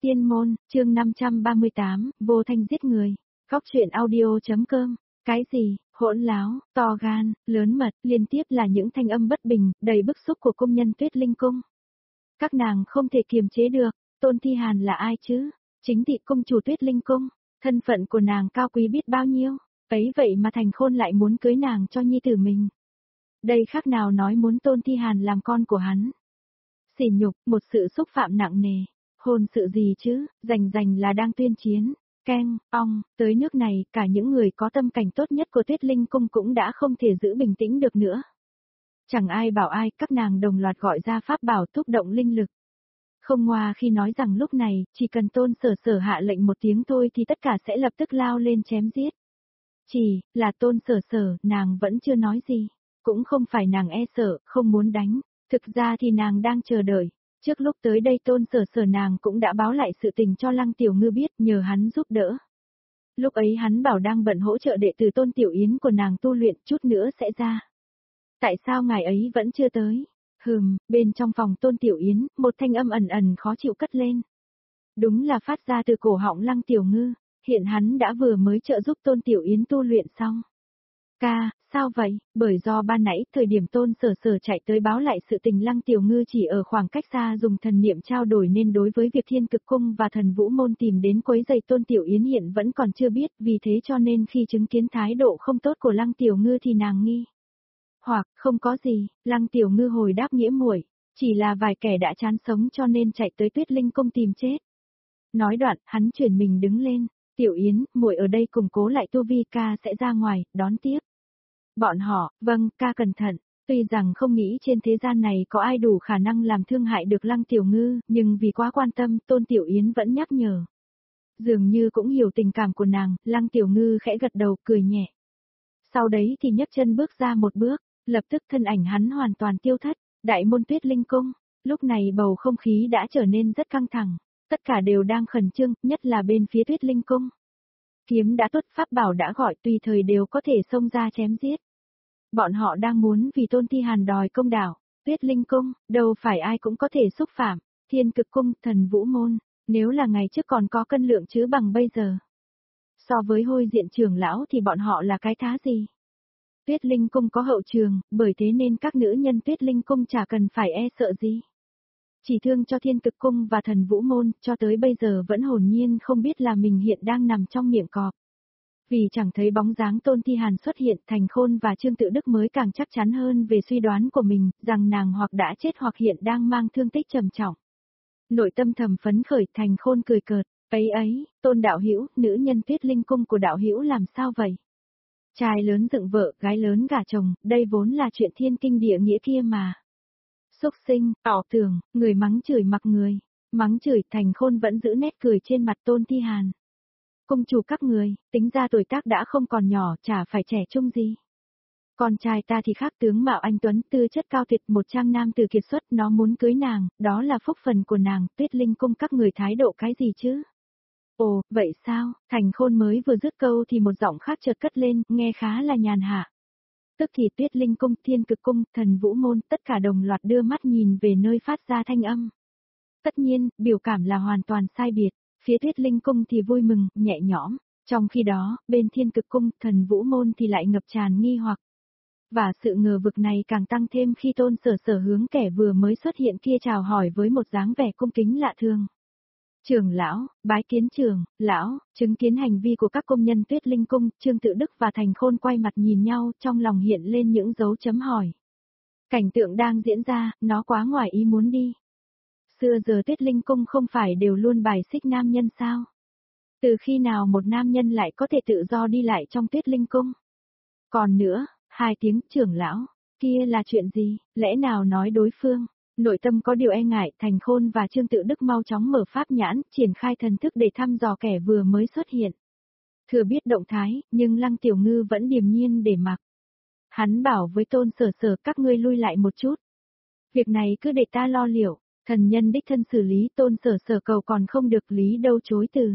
Tiên môn, chương 538, vô thanh giết người. Góc truyện audio.com. Cái gì, hỗn láo, to gan, lớn mật, liên tiếp là những thanh âm bất bình, đầy bức xúc của công nhân Tuyết Linh Cung. Các nàng không thể kiềm chế được, Tôn Thi Hàn là ai chứ? Chính thị công chủ Tuyết Linh Cung, thân phận của nàng cao quý biết bao nhiêu, ấy vậy mà Thành Khôn lại muốn cưới nàng cho nhi tử mình. Đây khác nào nói muốn Tôn Thi Hàn làm con của hắn. Sỉ nhục, một sự xúc phạm nặng nề. Hôn sự gì chứ, rành là đang tuyên chiến. Keng, ong, tới nước này, cả những người có tâm cảnh tốt nhất của Tuyết Linh Cung cũng đã không thể giữ bình tĩnh được nữa. Chẳng ai bảo ai, các nàng đồng loạt gọi ra pháp bảo thúc động linh lực. Không ngoa khi nói rằng lúc này, chỉ cần Tôn Sở Sở hạ lệnh một tiếng thôi thì tất cả sẽ lập tức lao lên chém giết. Chỉ là Tôn Sở Sở, nàng vẫn chưa nói gì. Cũng không phải nàng e sợ, không muốn đánh. Thực ra thì nàng đang chờ đợi. Trước lúc tới đây Tôn Sở Sở nàng cũng đã báo lại sự tình cho Lăng Tiểu Ngư biết, nhờ hắn giúp đỡ. Lúc ấy hắn bảo đang bận hỗ trợ đệ tử Tôn Tiểu Yến của nàng tu luyện, chút nữa sẽ ra. Tại sao ngài ấy vẫn chưa tới? Bên trong phòng Tôn Tiểu Yến, một thanh âm ẩn ẩn khó chịu cất lên. Đúng là phát ra từ cổ họng Lăng Tiểu Ngư, hiện hắn đã vừa mới trợ giúp Tôn Tiểu Yến tu luyện xong. Ca, sao vậy? Bởi do ban nãy thời điểm Tôn Sở Sở chạy tới báo lại sự tình Lăng Tiểu Ngư chỉ ở khoảng cách xa dùng thần niệm trao đổi nên đối với việc Thiên Cực Cung và Thần Vũ Môn tìm đến quấy rầy Tôn Tiểu Yến hiện vẫn còn chưa biết, vì thế cho nên khi chứng kiến thái độ không tốt của Lăng Tiểu Ngư thì nàng nghi. Hoặc, không có gì, Lăng Tiểu Ngư hồi đáp nghĩa muội, chỉ là vài kẻ đã chán sống cho nên chạy tới Tuyết Linh Cung tìm chết. Nói đoạn, hắn chuyển mình đứng lên, Tiểu Yến, muội ở đây củng cố lại tu vi, ca sẽ ra ngoài, đón tiếp. Bọn họ, vâng, ca cẩn thận, tuy rằng không nghĩ trên thế gian này có ai đủ khả năng làm thương hại được Lăng Tiểu Ngư, nhưng vì quá quan tâm, Tôn Tiểu Yến vẫn nhắc nhở. Dường như cũng hiểu tình cảm của nàng, Lăng Tiểu Ngư khẽ gật đầu, cười nhẹ. Sau đấy thì nhấc chân bước ra một bước, lập tức thân ảnh hắn hoàn toàn tiêu thất, đại môn Tuyết Linh Cung, lúc này bầu không khí đã trở nên rất căng thẳng, tất cả đều đang khẩn trương, nhất là bên phía Tuyết Linh Cung. Kiếm đã tuất, pháp bảo đã gọi, tùy thời đều có thể xông ra chém giết. Bọn họ đang muốn vì Tôn Thi Hàn đòi công đạo, Tuyết Linh Cung, đâu phải ai cũng có thể xúc phạm, Thiên Cực Cung, Thần Vũ Môn, nếu là ngày trước còn có cân lượng chứ bằng bây giờ. So với Hôi Diện trưởng lão thì bọn họ là cái thá gì? Tuyết Linh Cung có hậu trường, bởi thế nên các nữ nhân Tuyết Linh Cung chả cần phải e sợ gì. Chỉ thương cho Thiên Cực Cung và Thần Vũ Môn, cho tới bây giờ vẫn hồn nhiên không biết là mình hiện đang nằm trong miệng cọp. Vì chẳng thấy bóng dáng Tôn Thi Hàn xuất hiện, Thành Khôn và Trương Tự Đức mới càng chắc chắn hơn về suy đoán của mình, rằng nàng hoặc đã chết hoặc hiện đang mang thương tích trầm trọng. Nội tâm thầm phấn khởi, Thành Khôn cười cợt, ấy, Tôn đạo hữu, nữ nhân Tuyết Linh Cung của đạo hữu làm sao vậy? Trai lớn dựng vợ, gái lớn gả chồng, đây vốn là chuyện thiên kinh địa nghĩa kia mà. Xúc sinh, ảo tưởng, người mắng chửi mặc người, mắng chửi, Thành Khôn vẫn giữ nét cười trên mặt Tôn Thi Hàn. Cung chủ các người, tính ra tuổi tác đã không còn nhỏ, chả phải trẻ trung gì. Con trai ta thì khác, tướng mạo anh tuấn, tư chất cao tuyệt, một trang nam từ kiệt xuất, nó muốn cưới nàng, đó là phúc phần của nàng, Tuyết Linh Cung các người thái độ cái gì chứ? Ồ, vậy sao? Thành Khôn mới vừa dứt câu thì một giọng khác chợt cất lên, nghe khá là nhàn hạ. Tức thì Tuyết Linh Cung, Thiên Cực Cung, Thần Vũ Môn, tất cả đồng loạt đưa mắt nhìn về nơi phát ra thanh âm. Tất nhiên, biểu cảm là hoàn toàn sai biệt. Phía Tuyết Linh Cung thì vui mừng, nhẹ nhõm, trong khi đó, bên Thiên Cực Cung, Thần Vũ Môn thì lại ngập tràn nghi hoặc. Và sự ngờ vực này càng tăng thêm khi Tôn Sở Sở hướng kẻ vừa mới xuất hiện kia chào hỏi với một dáng vẻ cung kính lạ thường. Trưởng lão, bái kiến trưởng, lão, chứng kiến hành vi của các công nhân Tuyết Linh Cung, Trương Tự Đức và Thành Khôn quay mặt nhìn nhau, trong lòng hiện lên những dấu chấm hỏi. Cảnh tượng đang diễn ra, nó quá ngoài ý muốn đi. Xưa giờ Tuyết Linh Cung không phải đều luôn bài xích nam nhân sao? Từ khi nào một nam nhân lại có thể tự do đi lại trong Tuyết Linh Cung? Còn nữa, hai tiếng trưởng lão, kia là chuyện gì, lẽ nào nói đối phương? Nội tâm có điều e ngại, Thành Khôn và Trương Tự Đức mau chóng mở pháp nhãn, triển khai thần thức để thăm dò kẻ vừa mới xuất hiện. Thừa biết động thái, nhưng Lăng Tiểu Ngư vẫn điềm nhiên để mặc. Hắn bảo với Tôn Sở Sở, các ngươi lui lại một chút. Việc này cứ để ta lo liệu. Thần nhân đích thân xử lý, Tôn Sở Sở cầu còn không được, lý đâu chối từ.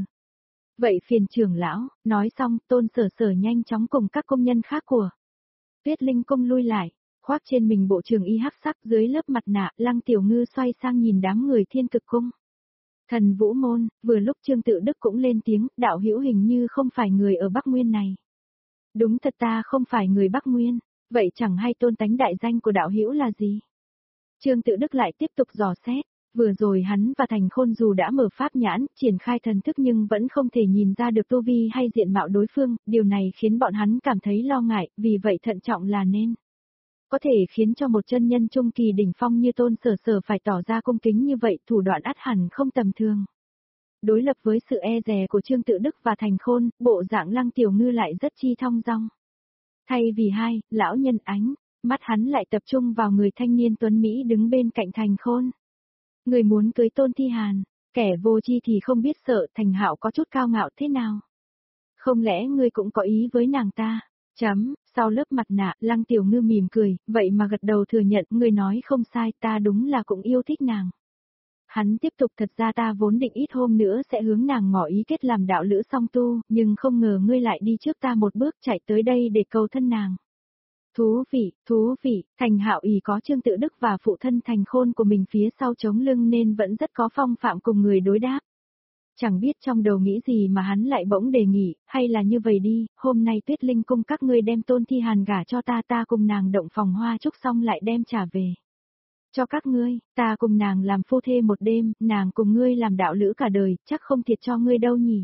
Vậy phiền trưởng lão, nói xong, Tôn Sở Sở nhanh chóng cùng các công nhân khác của Tuyết Linh Cung lui lại, khoác trên mình bộ trường y hắc sắc, dưới lớp mặt nạ, Lăng Tiểu Ngư xoay sang nhìn đám người Thiên Cực Cung. Thần Vũ Môn, vừa lúc Trương Tự Đức cũng lên tiếng, đạo hữu hình như không phải người ở Bắc Nguyên này. Đúng thật ta không phải người Bắc Nguyên, vậy chẳng hay tôn tánh đại danh của đạo hữu là gì? Trương Tự Đức lại tiếp tục dò xét, vừa rồi hắn và Thành Khôn dù đã mở pháp nhãn, triển khai thần thức nhưng vẫn không thể nhìn ra được tu vi hay diện mạo đối phương, điều này khiến bọn hắn cảm thấy lo ngại, vì vậy thận trọng là nên. Có thể khiến cho một chân nhân trung kỳ đỉnh phong như Tôn Sở Sở phải tỏ ra cung kính như vậy, thủ đoạn ắt hẳn không tầm thường. Đối lập với sự e dè của Trương Tự Đức và Thành Khôn, bộ dạng Lăng Tiểu Ngư lại rất chi thong dong. Thay vì hai, lão nhân ánh, mắt hắn lại tập trung vào người thanh niên tuấn Mỹ đứng bên cạnh Thành Khôn. Người muốn cưới Tôn Thi Hàn, kẻ vô tri thì không biết sợ, Thành Hạo có chút cao ngạo thế nào. Không lẽ ngươi cũng có ý với nàng ta? Sau lớp mặt nạ, Lăng Tiểu Ngư mỉm cười, vậy mà gật đầu thừa nhận, ngươi nói không sai, ta đúng là cũng yêu thích nàng. Hắn tiếp tục, thật ra ta vốn định ít hôm nữa sẽ hướng nàng ngỏ ý kết làm đạo lữ song tu, nhưng không ngờ ngươi lại đi trước ta một bước chạy tới đây để cầu thân nàng. Thú vị, Thành Hạo ỷ có Trương Tự Đức và phụ thân Thành Khôn của mình phía sau chống lưng nên vẫn rất có phong phạm cùng người đối đáp. Chẳng biết trong đầu nghĩ gì mà hắn lại bỗng đề nghị, hay là như vậy đi, hôm nay Tuyết Linh cung các ngươi đem Tôn Thi Hàn gả cho ta cùng nàng động phòng hoa chúc xong lại đem trả về. Cho các ngươi, ta cùng nàng làm phu thê một đêm, nàng cùng ngươi làm đạo lữ cả đời, chắc không thiệt cho ngươi đâu nhỉ.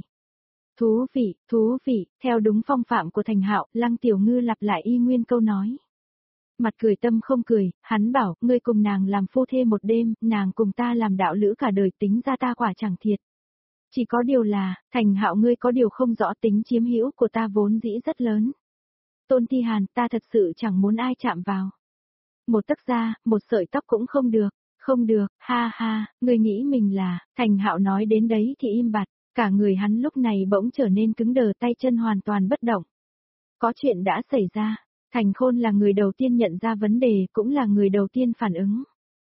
Thú vị, theo đúng phong phạm của Thành Hạo, Lăng Tiểu Ngư lặp lại y nguyên câu nói. Mặt cười tâm không cười, hắn bảo, ngươi cùng nàng làm phu thê một đêm, nàng cùng ta làm đạo lữ cả đời, tính ra ta quả chẳng thiệt. Chỉ có điều là, Thành Hạo ngươi có điều không rõ, tính chiếm hữu của ta vốn dĩ rất lớn. Tôn Thi Hàn, ta thật sự chẳng muốn ai chạm vào. Một tấc da, một sợi tóc cũng không được, ha ha, ngươi nghĩ mình là, Thành Hạo nói đến đấy thì im bặt, cả người hắn lúc này bỗng trở nên cứng đờ, tay chân hoàn toàn bất động. Có chuyện đã xảy ra, Thành Khôn là người đầu tiên nhận ra vấn đề, cũng là người đầu tiên phản ứng.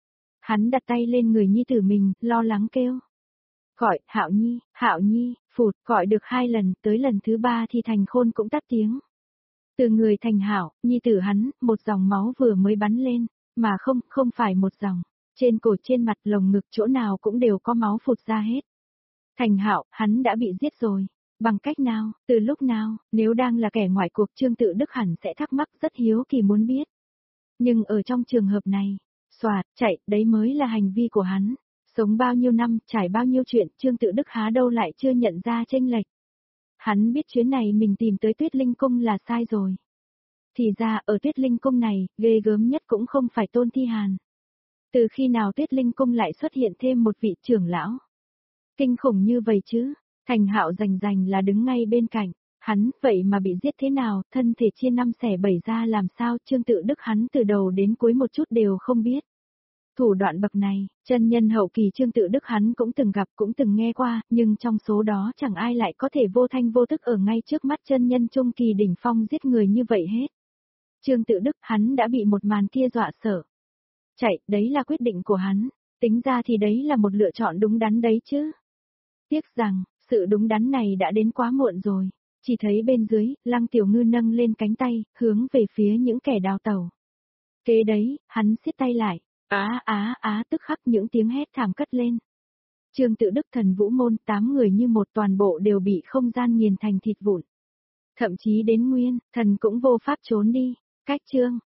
Hắn đặt tay lên người nhi tử mình, lo lắng kêu. Gọi, Hạo Nhi, phụt, gọi được 2 lần, tới lần thứ 3 thì Thành Khôn cũng tắt tiếng. Từ người Thành Hạo, nhi tử hắn, một dòng máu vừa mới bắn lên, mà không phải một dòng, trên cổ trên mặt lồng ngực chỗ nào cũng đều có máu phụt ra hết. Thành Hạo, hắn đã bị giết rồi, bằng cách nào, từ lúc nào, nếu đang là kẻ ngoại cuộc Trương Tự Đức hẳn sẽ thắc mắc rất hiếu kỳ muốn biết. Nhưng ở trong trường hợp này, chạy, đấy mới là hành vi của hắn. Sống bao nhiêu năm, trải bao nhiêu chuyện, Trương Tự Đức há đâu lại chưa nhận ra chênh lệch. Hắn biết chuyến này mình tìm tới Tuyết Linh Cung là sai rồi. Thì ra, ở Tuyết Linh Cung này, ghê gớm nhất cũng không phải Tôn Thi Hàn. Từ khi nào Tuyết Linh Cung lại xuất hiện thêm một vị trưởng lão? Kinh khủng như vậy chứ, Thành Hạo rành là đứng ngay bên cạnh, hắn, vậy mà bị giết thế nào, thân thể chia 5 xẻ 7 ra làm sao, Trương Tự Đức hắn từ đầu đến cuối một chút đều không biết. Thủ đoạn bậc này, chân nhân hậu kỳ Trương Tự Đức hắn cũng từng gặp cũng từng nghe qua, nhưng trong số đó chẳng ai lại có thể vô thanh vô tức ở ngay trước mắt chân nhân trung kỳ đỉnh phong giết người như vậy hết. Trương Tự Đức hắn đã bị một màn kia dọa sợ. Chạy, đấy là quyết định của hắn, tính ra thì đấy là một lựa chọn đúng đắn đấy chứ. Tiếc rằng, sự đúng đắn này đã đến quá muộn rồi, chỉ thấy bên dưới, Lăng Tiểu Ngư nâng lên cánh tay, hướng về phía những kẻ đào tẩu. Kế đấy, hắn siết tay lại. Tức khắc những tiếng hét thảm cất lên. Trương Tự Đức Thần Vũ Môn 8 người như một toàn bộ đều bị không gian nghiền thành thịt vụn. Thậm chí đến Nguyên, thần cũng vô pháp trốn đi. Cách chương